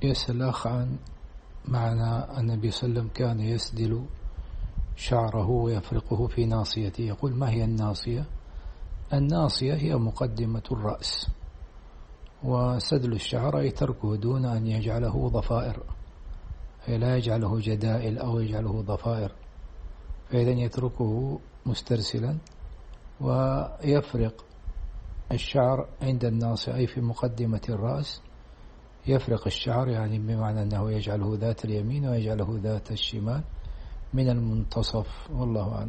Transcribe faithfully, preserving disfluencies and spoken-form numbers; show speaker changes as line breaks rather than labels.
يسأل الأخ عن معنى النبي صلى الله عليه وسلم كان يسدل شعره ويفرقه في ناصيته. يقول: ما هي الناصية؟ الناصية هي مقدمة الرأس، وسدل الشعر أي تركه دون أن يجعله ضفائر، أي لا يجعله جدائل أو يجعله ضفائر، فإذا يتركه مسترسلا ويفرق الشعر عند الناصية أي في مقدمة الرأس. يفرق الشعر يعني بمعنى أنه يجعله ذات اليمين ويجعله ذات الشمال من المنتصف، والله أعلم.